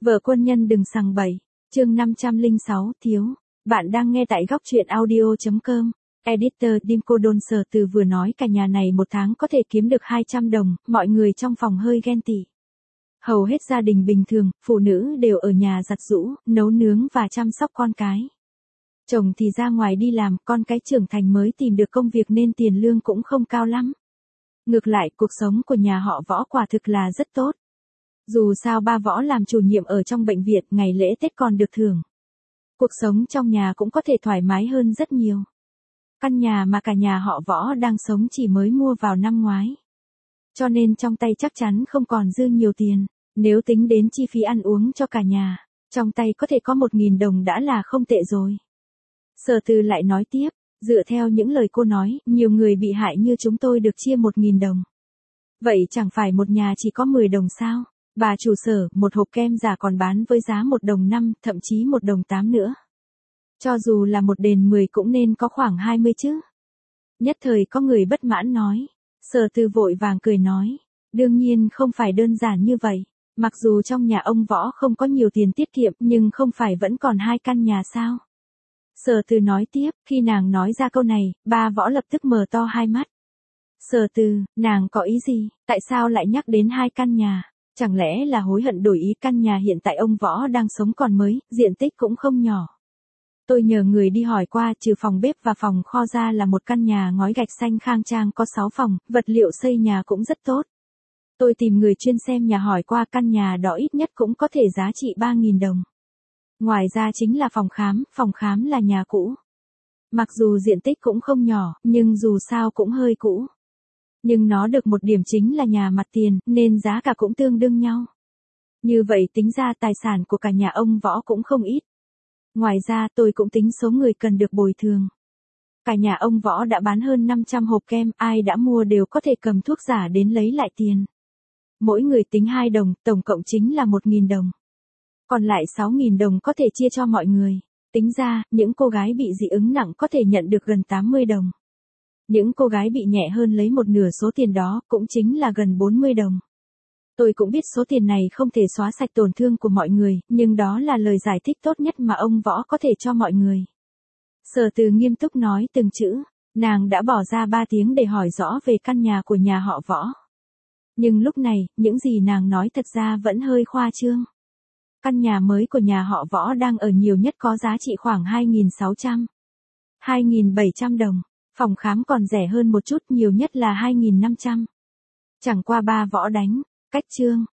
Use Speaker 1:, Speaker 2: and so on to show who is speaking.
Speaker 1: Vợ quân nhân đừng sằng bậy. Chương 506, thiếu. Bạn đang nghe tại góc truyện audio.com. Editor Dimco Đôn Sở Từ vừa nói cả nhà này một tháng có thể kiếm được 200 đồng, mọi người trong phòng hơi ghen tị. Hầu hết gia đình bình thường, phụ nữ đều ở nhà giặt giũ, nấu nướng và chăm sóc con cái. Chồng thì ra ngoài đi làm, con cái trưởng thành mới tìm được công việc nên tiền lương cũng không cao lắm. Ngược lại, cuộc sống của nhà họ Võ quả thực là rất tốt. Dù sao ba Võ làm chủ nhiệm ở trong bệnh viện, ngày lễ Tết còn được thưởng. Cuộc sống trong nhà cũng có thể thoải mái hơn rất nhiều. Căn nhà mà cả nhà họ Võ đang sống chỉ mới mua vào năm ngoái. Cho nên trong tay chắc chắn không còn dư nhiều tiền. Nếu tính đến chi phí ăn uống cho cả nhà, trong tay có thể có 1.000 đồng đã là không tệ rồi. Sở Từ lại nói tiếp, dựa theo những lời cô nói, nhiều người bị hại như chúng tôi được chia 1.000 đồng. Vậy chẳng phải một nhà chỉ có 10 đồng sao? Bà chủ Sở, một hộp kem giả còn bán với giá 1 đồng 5, thậm chí 1 đồng 8 nữa. Cho dù là 1 đền 10 cũng nên có khoảng 20 chứ. Nhất thời có người bất mãn nói. Sở Từ vội vàng cười nói. Đương nhiên không phải đơn giản như vậy. Mặc dù trong nhà ông Võ không có nhiều tiền tiết kiệm nhưng không phải vẫn còn 2 căn nhà sao? Sở Từ nói tiếp, khi nàng nói ra câu này, ba Võ lập tức mở to hai mắt. Sở Từ, nàng có ý gì? Tại sao lại nhắc đến 2 căn nhà? Chẳng lẽ là hối hận đổi ý? Căn nhà hiện tại ông Võ đang sống còn mới, diện tích cũng không nhỏ. Tôi nhờ người đi hỏi qua, trừ phòng bếp và phòng kho ra là một căn nhà ngói gạch xanh khang trang có 6 phòng, vật liệu xây nhà cũng rất tốt. Tôi tìm người chuyên xem nhà hỏi qua, căn nhà đó ít nhất cũng có thể giá trị 3.000 đồng. Ngoài ra chính là phòng khám là nhà cũ. Mặc dù diện tích cũng không nhỏ, nhưng dù sao cũng hơi cũ. Nhưng nó được một điểm chính là nhà mặt tiền, nên giá cả cũng tương đương nhau. Như vậy tính ra tài sản của cả nhà ông Võ cũng không ít. Ngoài ra tôi cũng tính số người cần được bồi thường. Cả nhà ông Võ đã bán hơn 500 hộp kem, ai đã mua đều có thể cầm thuốc giả đến lấy lại tiền. Mỗi người tính 2 đồng, tổng cộng chính là 1.000 đồng. Còn lại 6.000 đồng có thể chia cho mọi người. Tính ra, những cô gái bị dị ứng nặng có thể nhận được gần 80 đồng. Những cô gái bị nhẹ hơn lấy một nửa số tiền đó, cũng chính là gần 40 đồng. Tôi cũng biết số tiền này không thể xóa sạch tổn thương của mọi người, nhưng đó là lời giải thích tốt nhất mà ông Võ có thể cho mọi người. Sở Từ nghiêm túc nói từng chữ, nàng đã bỏ ra 3 tiếng để hỏi rõ về căn nhà của nhà họ Võ. Nhưng lúc này, những gì nàng nói thật ra vẫn hơi khoa trương. Căn nhà mới của nhà họ Võ đang ở nhiều nhất có giá trị khoảng 2.600, 2.700 đồng. Phòng khám còn rẻ hơn một chút, nhiều nhất là 2.500. Chẳng qua ba Võ đánh. Cách chương.